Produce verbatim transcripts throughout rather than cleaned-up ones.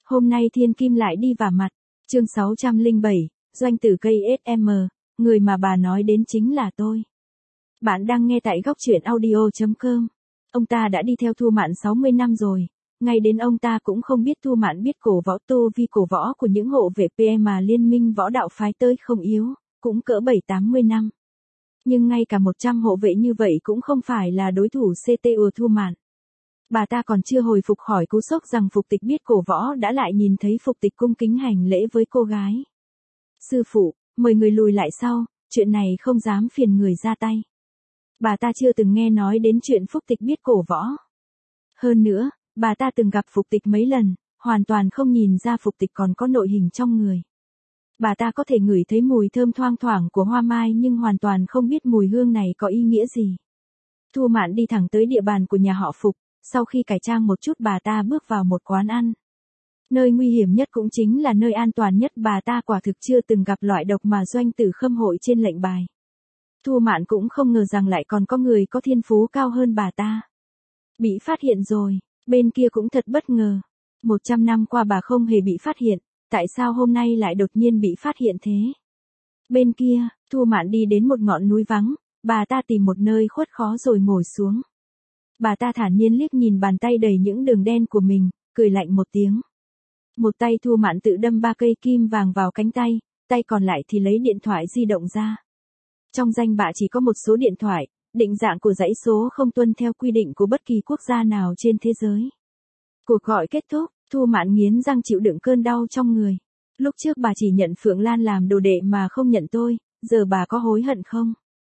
Hôm nay thiên kim lại đi vả mặt. Chương sáu trăm lẻ bảy, doanh tử cây ét em, người mà bà nói đến chính là tôi. Bạn đang nghe tại góc truyện audio chấm com. Ông ta đã đi theo Thu Mạn sáu mươi năm rồi, ngay đến ông ta cũng không biết Thu Mạn biết cổ võ tu vi cổ võ của những hộ vệ pê em mà liên minh võ đạo phái tới không yếu, cũng cỡ bảy tám mươi năm. Nhưng ngay cả một trăm hộ vệ như vậy cũng không phải là đối thủ xê tê u Thu Mạn. Bà ta còn chưa hồi phục khỏi cú sốc rằng Phục Tịch biết cổ võ đã lại nhìn thấy Phục Tịch cung kính hành lễ với cô gái. Sư phụ, mời người lùi lại sau, chuyện này không dám phiền người ra tay. Bà ta chưa từng nghe nói đến chuyện Phục Tịch biết cổ võ. Hơn nữa, bà ta từng gặp Phục Tịch mấy lần, hoàn toàn không nhìn ra Phục Tịch còn có nội hình trong người. Bà ta có thể ngửi thấy mùi thơm thoang thoảng của hoa mai nhưng hoàn toàn không biết mùi hương này có ý nghĩa gì. Thu Mạn đi thẳng tới địa bàn của nhà họ Phục, sau khi cải trang một chút bà ta bước vào một quán ăn. Nơi nguy hiểm nhất cũng chính là nơi an toàn nhất, bà ta quả thực chưa từng gặp loại độc mà Doanh Tử Khâm hội trên lệnh bài. Thu Mạn cũng không ngờ rằng lại còn có người có thiên phú cao hơn bà ta. Bị phát hiện rồi, bên kia cũng thật bất ngờ. Một trăm năm qua bà không hề bị phát hiện, tại sao hôm nay lại đột nhiên bị phát hiện thế? Bên kia, Thu Mạn đi đến một ngọn núi vắng, bà ta tìm một nơi khuất khó rồi ngồi xuống. Bà ta thản nhiên liếc nhìn bàn tay đầy những đường đen của mình, cười lạnh một tiếng. Một tay Thu Mạn tự đâm ba cây kim vàng vào cánh tay, tay còn lại thì lấy điện thoại di động ra. Trong danh bạ chỉ có một số điện thoại, định dạng của dãy số không tuân theo quy định của bất kỳ quốc gia nào trên thế giới. Cuộc gọi kết thúc, Thu Mạn nghiến răng chịu đựng cơn đau trong người. Lúc trước bà chỉ nhận Phượng Lan làm đồ đệ mà không nhận tôi, giờ bà có hối hận không?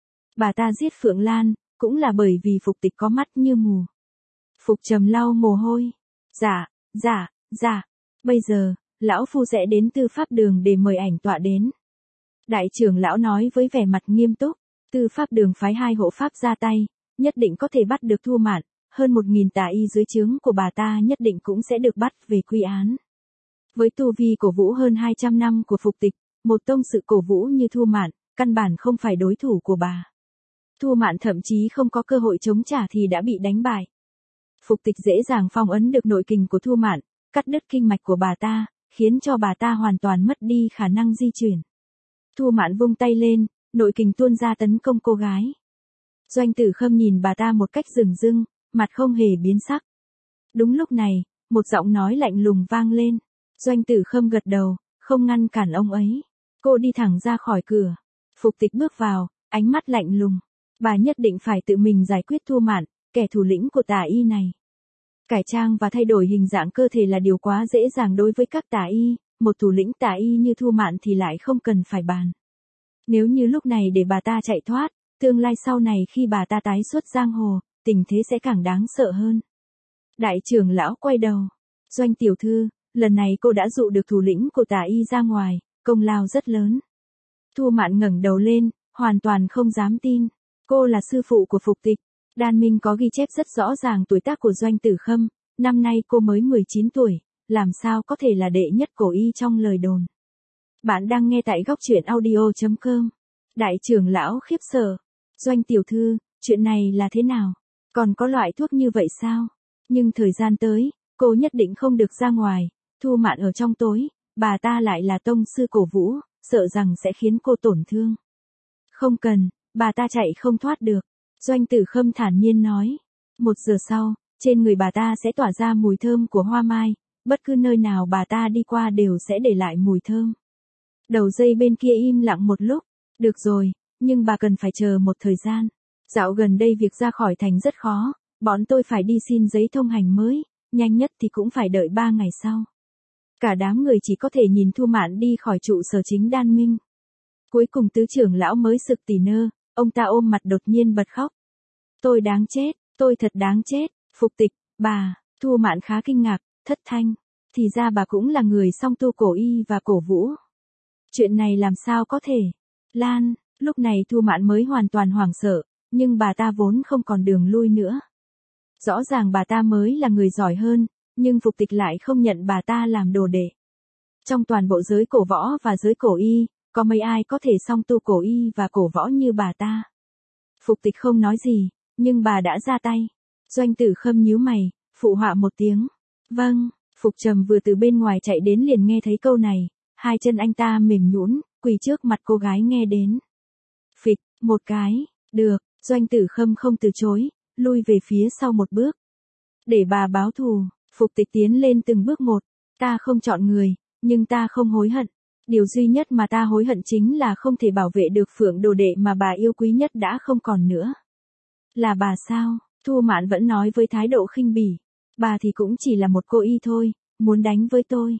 Bà ta giết Phượng Lan, cũng là bởi vì Phục Tịch có mắt như mù. Phục Trầm lau mồ hôi. Dạ, dạ, dạ. Bây giờ, lão phu sẽ đến tư pháp đường để mời ảnh tọa đến. Đại trưởng lão nói với vẻ mặt nghiêm túc. Tư pháp đường phái hai hộ pháp ra tay, nhất định có thể bắt được Thu Mạn. Hơn một nghìn tà y dưới trướng của bà ta nhất định cũng sẽ được bắt về quy án. Với tu vi cổ vũ hơn hai trăm năm của Phục Tịch, một tông sự cổ vũ như Thu Mạn, căn bản không phải đối thủ của bà. Thu Mạn thậm chí không có cơ hội chống trả thì đã bị đánh bại. Phục Tịch dễ dàng phong ấn được nội kình của Thu Mạn, cắt đứt kinh mạch của bà ta, khiến cho bà ta hoàn toàn mất đi khả năng di chuyển. Thu Mạn vung tay lên, nội kình tuôn ra tấn công cô gái. Doanh Tử Khâm nhìn bà ta một cách dửng dưng, mặt không hề biến sắc. Đúng lúc này, một giọng nói lạnh lùng vang lên. Doanh Tử Khâm gật đầu, không ngăn cản ông ấy. Cô đi thẳng ra khỏi cửa. Phục Tịch bước vào, ánh mắt lạnh lùng. Bà nhất định phải tự mình giải quyết Thu Mạn, kẻ thủ lĩnh của tà y này. Cải trang và thay đổi hình dạng cơ thể là điều quá dễ dàng đối với các tà y, một thủ lĩnh tà y như Thu Mạn thì lại không cần phải bàn. Nếu như lúc này để bà ta chạy thoát, tương lai sau này khi bà ta tái xuất giang hồ, tình thế sẽ càng đáng sợ hơn. Đại trưởng lão quay đầu. Doanh tiểu thư, lần này cô đã dụ được thủ lĩnh của tà y ra ngoài, công lao rất lớn. Thu Mạn ngẩng đầu lên, hoàn toàn không dám tin. Cô là sư phụ của Phục Tịch. Đan Minh có ghi chép rất rõ ràng tuổi tác của Doanh Tử Khâm, năm nay cô mới mười chín tuổi, làm sao có thể là đệ nhất cổ y trong lời đồn. Bạn đang nghe tại góc truyện audio chấm com. Đại trưởng lão khiếp sợ. Doanh tiểu thư, chuyện này là thế nào? Còn có loại thuốc như vậy sao? Nhưng thời gian tới, cô nhất định không được ra ngoài. Thu Mạn ở trong tối, bà ta lại là tông sư cổ vũ, sợ rằng sẽ khiến cô tổn thương. Không cần, bà ta chạy không thoát được. Doanh Tử Khâm thản nhiên nói. Một giờ sau, trên người bà ta sẽ tỏa ra mùi thơm của hoa mai, bất cứ nơi nào bà ta đi qua đều sẽ để lại mùi thơm. Đầu dây bên kia im lặng một lúc. Được rồi, nhưng bà cần phải chờ một thời gian. Dạo gần đây việc ra khỏi thành rất khó, bọn tôi phải đi xin giấy thông hành mới, nhanh nhất thì cũng phải đợi ba ngày sau. Cả đám người chỉ có thể nhìn Thu Mạn đi khỏi trụ sở chính Đan Minh. Cuối cùng tứ trưởng lão mới sực tỉ nơ, ông ta ôm mặt đột nhiên bật khóc. Tôi đáng chết, tôi thật đáng chết, Phục Tịch, bà. Thu Mạn khá kinh ngạc, thất thanh. Thì ra bà cũng là người song tu cổ y và cổ vũ. Chuyện này làm sao có thể? Lan, lúc này Thu Mạn mới hoàn toàn hoảng sợ, nhưng bà ta vốn không còn đường lui nữa. Rõ ràng bà ta mới là người giỏi hơn, nhưng Phục Tịch lại không nhận bà ta làm đồ đệ. Trong toàn bộ giới cổ võ và giới cổ y, có mấy ai có thể song tu cổ y và cổ võ như bà ta? Phục Tịch không nói gì, nhưng bà đã ra tay. Doanh Tử Khâm nhíu mày, phụ họa một tiếng. Vâng, Phục Trầm vừa từ bên ngoài chạy đến liền nghe thấy câu này, hai chân anh ta mềm nhũn, quỳ trước mặt cô gái nghe đến. Phịch, một cái, được, Doanh Tử Khâm không từ chối, lui về phía sau một bước. Để bà báo thù, Phục Tịch tiến lên từng bước một, ta không chọn người, nhưng ta không hối hận. Điều duy nhất mà ta hối hận chính là không thể bảo vệ được Phượng đồ đệ mà bà yêu quý nhất đã không còn nữa. Là bà sao? Thu Mạn vẫn nói với thái độ khinh bỉ. Bà thì cũng chỉ là một cô y thôi, muốn đánh với tôi.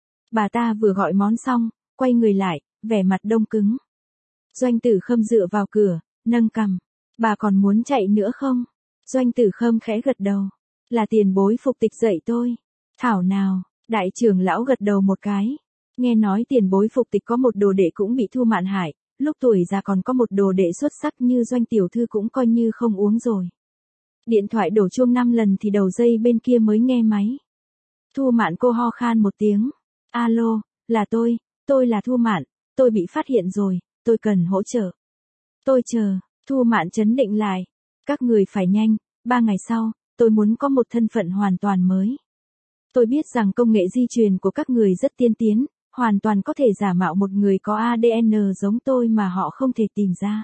Bà ta vừa gọi món xong, quay người lại, vẻ mặt đông cứng. Doanh Tử Khâm dựa vào cửa, nâng cằm. Bà còn muốn chạy nữa không? Doanh Tử Khâm khẽ gật đầu. Là tiền bối Phục Tịch dạy tôi. Thảo nào, đại trưởng lão gật đầu một cái. Nghe nói tiền bối Phục Tịch có một đồ đệ cũng bị Thu Mạn hại, lúc tuổi già còn có một đồ đệ xuất sắc như Doanh tiểu thư cũng coi như không uống rồi. Điện thoại đổ chuông năm lần thì đầu dây bên kia mới nghe máy. Thu Mạn cô ho khan một tiếng. Alo, là tôi, tôi là Thu Mạn, tôi bị phát hiện rồi, tôi cần hỗ trợ. Tôi chờ, Thu Mạn trấn định lại. Các người phải nhanh, ba ngày sau, tôi muốn có một thân phận hoàn toàn mới. Tôi biết rằng công nghệ di truyền của các người rất tiên tiến, hoàn toàn có thể giả mạo một người có a đê en giống tôi mà họ không thể tìm ra.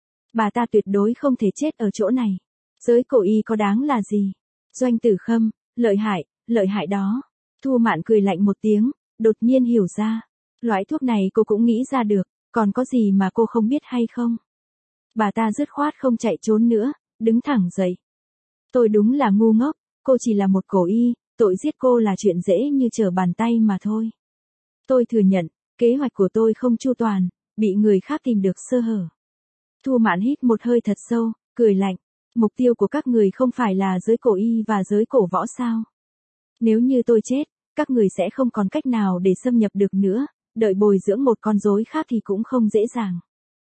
Bà ta tuyệt đối không thể chết ở chỗ này. Giới cổ y có đáng là gì? Doanh Tử Khâm, lợi hại, lợi hại đó. Thu Mạn cười lạnh một tiếng, đột nhiên hiểu ra. Loại thuốc này cô cũng nghĩ ra được, còn có gì mà cô không biết hay không? Bà ta dứt khoát không chạy trốn nữa, đứng thẳng dậy. Tôi đúng là ngu ngốc, cô chỉ là một cổ y, tội giết cô là chuyện dễ như trở bàn tay mà thôi. Tôi thừa nhận, kế hoạch của tôi không chu toàn, bị người khác tìm được sơ hở. Thu Mạn hít một hơi thật sâu, cười lạnh. Mục tiêu của các người không phải là giới cổ y và giới cổ võ sao? Nếu như tôi chết, các người sẽ không còn cách nào để xâm nhập được nữa, đợi bồi dưỡng một con rối khác thì cũng không dễ dàng.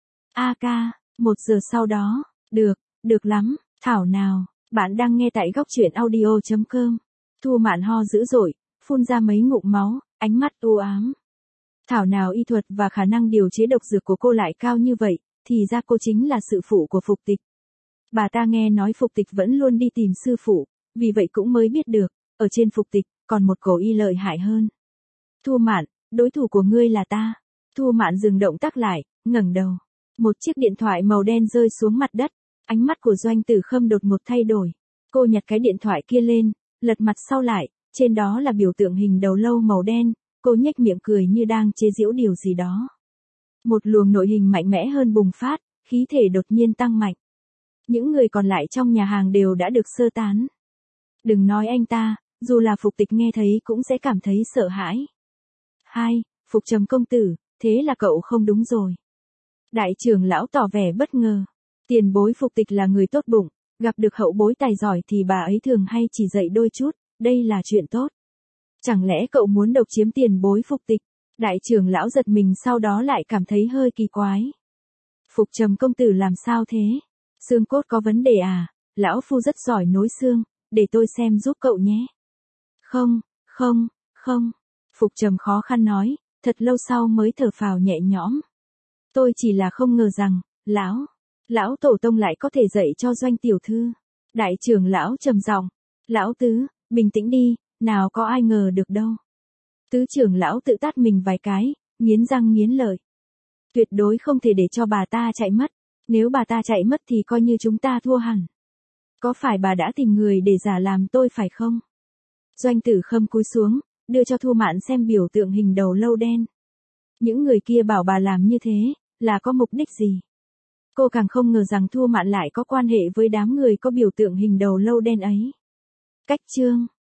A ca, một giờ sau đó, được, được lắm, thảo nào, bạn đang nghe tại góc truyện audio chấm com. Thu Mạn ho dữ dội, phun ra mấy ngụm máu, ánh mắt u ám. Thảo nào y thuật và khả năng điều chế độc dược của cô lại cao như vậy, thì ra cô chính là sự phụ của Phục Tịch. Bà ta nghe nói Phục Tịch vẫn luôn đi tìm sư phụ, vì vậy cũng mới biết được, ở trên Phục Tịch, còn một cổ y lợi hại hơn. Thu Mạn, đối thủ của ngươi là ta. Thu Mạn dừng động tác lại, ngẩng đầu. Một chiếc điện thoại màu đen rơi xuống mặt đất, ánh mắt của Doanh Tử Khâm đột ngột thay đổi. Cô nhặt cái điện thoại kia lên, lật mặt sau lại, trên đó là biểu tượng hình đầu lâu màu đen, cô nhếch miệng cười như đang chế giễu điều gì đó. Một luồng nội hình mạnh mẽ hơn bùng phát, khí thể đột nhiên tăng mạnh. Những người còn lại trong nhà hàng đều đã được sơ tán. Đừng nói anh ta, dù là Phục Tịch nghe thấy cũng sẽ cảm thấy sợ hãi. Hai, Phục Trầm công tử, thế là cậu không đúng rồi. Đại trưởng lão tỏ vẻ bất ngờ. Tiền bối Phục Tịch là người tốt bụng, gặp được hậu bối tài giỏi thì bà ấy thường hay chỉ dạy đôi chút, đây là chuyện tốt. Chẳng lẽ cậu muốn độc chiếm tiền bối Phục Tịch? Đại trưởng lão giật mình sau đó lại cảm thấy hơi kỳ quái. Phục Trầm công tử làm sao thế? Xương cốt có vấn đề à? Lão phu rất giỏi nối xương, để tôi xem giúp cậu nhé. Không, không, không. Phục Trầm khó khăn nói, thật lâu sau mới thở phào nhẹ nhõm. Tôi chỉ là không ngờ rằng, lão, lão tổ tông lại có thể dạy cho Doanh tiểu thư. Đại trưởng lão trầm giọng, lão tứ, bình tĩnh đi, nào có ai ngờ được đâu. Tứ trưởng lão tự tát mình vài cái, nghiến răng nghiến lợi. Tuyệt đối không thể để cho bà ta chạy mất, nếu bà ta chạy mất thì coi như chúng ta thua hẳn. Có phải bà đã tìm người để giả làm tôi phải không? Doanh Tử Khâm cúi xuống, đưa cho Thu Mạn xem biểu tượng hình đầu lâu đen. Những người kia bảo bà làm như thế, là có mục đích gì? Cô càng không ngờ rằng Thu Mạn lại có quan hệ với đám người có biểu tượng hình đầu lâu đen ấy. Cách chương